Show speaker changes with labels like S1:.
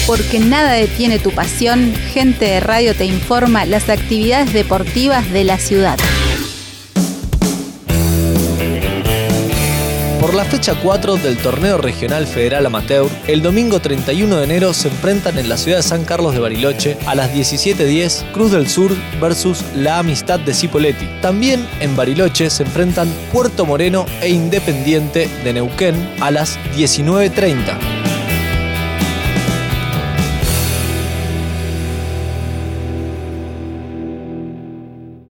S1: Porque nada detiene tu pasión, Gente de Radio te informa las actividades deportivas de la ciudad.
S2: Por la fecha 4 del Torneo Regional Federal Amateur, el domingo 31 de enero se enfrentan en la ciudad de San Carlos de Bariloche a las 17:10 Cruz del Sur versus La Amistad de Cipolletti. También en Bariloche se enfrentan Puerto Moreno e Independiente de Neuquén a las 19:30.